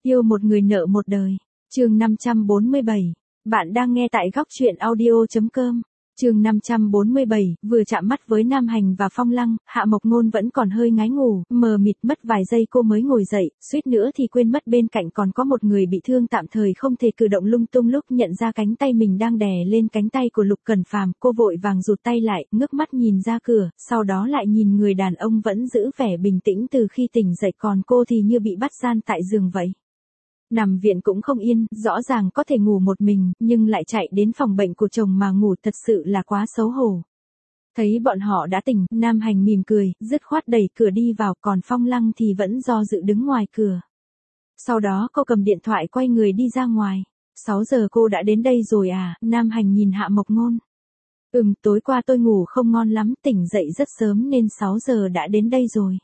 Yêu một người nợ một đời. Chương 547. Bạn đang nghe tại góc truyện audio.com. Chương 547, vừa chạm mắt với Nam Hành và Phong Lăng, Hạ Mộc Ngôn vẫn còn hơi ngái ngủ, mờ mịt mất vài giây cô mới ngồi dậy, suýt nữa thì quên mất bên cạnh còn có một người bị thương tạm thời không thể cử động lung tung. Lúc nhận ra cánh tay mình đang đè lên cánh tay của Lục Cẩn Phàm, cô vội vàng rụt tay lại, ngước mắt nhìn ra cửa, sau đó lại nhìn người đàn ông vẫn giữ vẻ bình tĩnh từ khi tỉnh dậy, còn cô thì như bị bắt gian tại giường vậy. Nằm viện cũng không yên, rõ ràng có thể ngủ một mình, nhưng lại chạy đến phòng bệnh của chồng mà ngủ, thật sự là quá xấu hổ. Thấy bọn họ đã tỉnh, Nam Hành mỉm cười, dứt khoát đẩy cửa đi vào, còn Phong Lăng thì vẫn do dự đứng ngoài cửa. Sau đó cô cầm điện thoại quay người đi ra ngoài. 6 giờ cô đã đến đây rồi à? Nam Hành nhìn Hạ Mộc Ngôn. Tối qua tôi ngủ không ngon lắm, tỉnh dậy rất sớm nên 6 giờ đã đến đây rồi.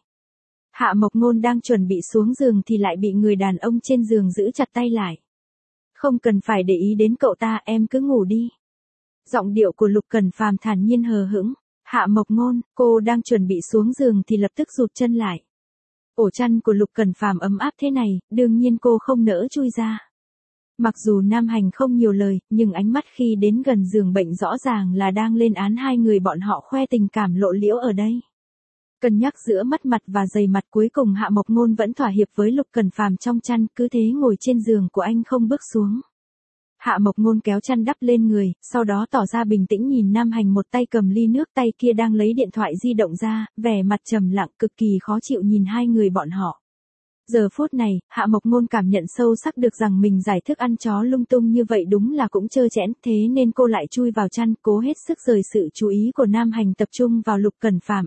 Hạ Mộc Ngôn đang chuẩn bị xuống giường thì lại bị người đàn ông trên giường giữ chặt tay lại. Không cần phải để ý đến cậu ta, em cứ ngủ đi. Giọng điệu của Lục Cẩn Phàm thản nhiên hờ hững. Hạ Mộc Ngôn, cô đang chuẩn bị xuống giường thì lập tức rụt chân lại. Ổ chăn của Lục Cẩn Phàm ấm áp thế này, đương nhiên cô không nỡ chui ra. Mặc dù Nam Hành không nhiều lời, nhưng ánh mắt khi đến gần giường bệnh rõ ràng là đang lên án hai người bọn họ khoe tình cảm lộ liễu ở đây. Cân nhắc giữa mắt mặt và dày mặt, cuối cùng Hạ Mộc Ngôn vẫn thỏa hiệp với Lục Cẩn Phàm trong chăn, cứ thế ngồi trên giường của anh không bước xuống. Hạ Mộc Ngôn kéo chăn đắp lên người, sau đó tỏ ra bình tĩnh nhìn Nam Hành, một tay cầm ly nước, tay kia đang lấy điện thoại di động ra, vẻ mặt trầm lặng cực kỳ khó chịu nhìn hai người bọn họ. Giờ phút này, Hạ Mộc Ngôn cảm nhận sâu sắc được rằng mình giải thức ăn chó lung tung như vậy đúng là cũng trơ trẽn, thế nên cô lại chui vào chăn, cố hết sức rời sự chú ý của Nam Hành tập trung vào Lục Cẩn Phàm.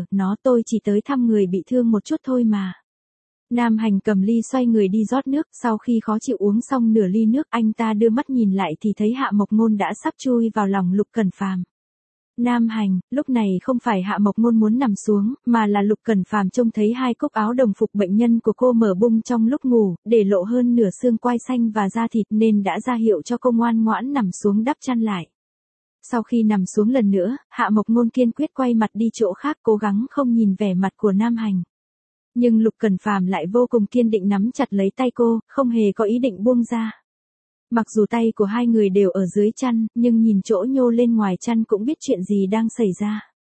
Tôi chỉ tới thăm người bị thương một chút thôi mà. Nam Hành cầm ly xoay người đi rót nước, sau khi khó chịu uống xong nửa ly nước, anh ta đưa mắt nhìn lại thì thấy Hạ Mộc Ngôn đã sắp chui vào lòng Lục Cẩn Phàm. Nam Hành, lúc này không phải Hạ Mộc Ngôn muốn nằm xuống, mà là Lục Cẩn Phàm trông thấy hai cúc áo đồng phục bệnh nhân của cô mở bung trong lúc ngủ, để lộ hơn nửa xương quai xanh và da thịt nên đã ra hiệu cho cô ngoan ngoãn nằm xuống đắp chăn lại. Sau khi nằm xuống lần nữa, Hạ Mộc Ngôn kiên quyết quay mặt đi chỗ khác, cố gắng không nhìn vẻ mặt của Nam Hành. Nhưng Lục Cẩn Phàm lại vô cùng kiên định nắm chặt lấy tay cô, không hề có ý định buông ra. Mặc dù tay của hai người đều ở dưới chăn, nhưng nhìn chỗ nhô lên ngoài chăn cũng biết chuyện gì đang xảy ra.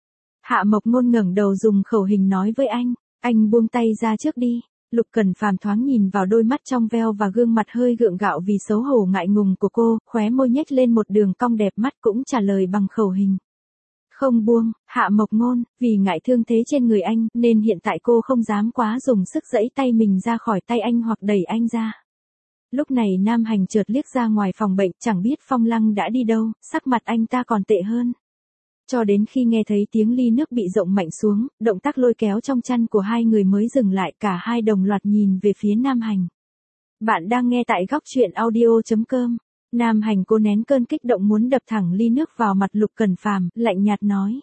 Hạ Mộc Ngôn ngẩng đầu dùng khẩu hình nói với anh buông tay ra trước đi. Lục Cẩn Phàm thoáng nhìn vào đôi mắt trong veo và gương mặt hơi gượng gạo vì xấu hổ ngại ngùng của cô, khóe môi nhếch lên một đường cong đẹp mắt cũng trả lời bằng khẩu hình. Không buông, Hạ Mộc Ngôn, vì ngại thương thế trên người anh, nên hiện tại cô không dám quá dùng sức giãy tay mình ra khỏi tay anh hoặc đẩy anh ra. Lúc này Nam Hành chợt liếc ra ngoài phòng bệnh, chẳng biết Phong Lăng đã đi đâu, sắc mặt anh ta còn tệ hơn. Cho đến khi nghe thấy tiếng ly nước bị rộng mạnh xuống, động tác lôi kéo trong chăn của hai người mới dừng lại, cả hai đồng loạt nhìn về phía Nam Hành. Bạn đang nghe tại góc truyện audio.com. Nam Hành cố nén cơn kích động muốn đập thẳng ly nước vào mặt Lục Cẩn Phàm, lạnh nhạt nói.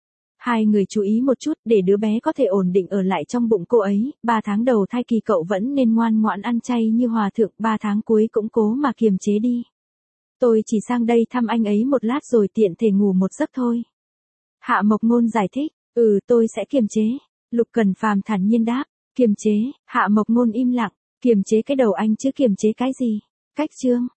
Hai người chú ý một chút, để đứa bé có thể ổn định ở lại trong bụng cô ấy, 3 tháng đầu thai kỳ cậu vẫn nên ngoan ngoãn ăn chay như hòa thượng, 3 tháng cuối cũng cố mà kiềm chế đi. Tôi chỉ sang đây thăm anh ấy một lát rồi tiện thể ngủ một giấc thôi. Hạ Mộc Ngôn giải thích, tôi sẽ kiềm chế. Lục Cẩn Phàm thản nhiên đáp, kiềm chế. Hạ Mộc Ngôn im lặng, kiềm chế cái đầu anh chứ kiềm chế cái gì? Cách chương.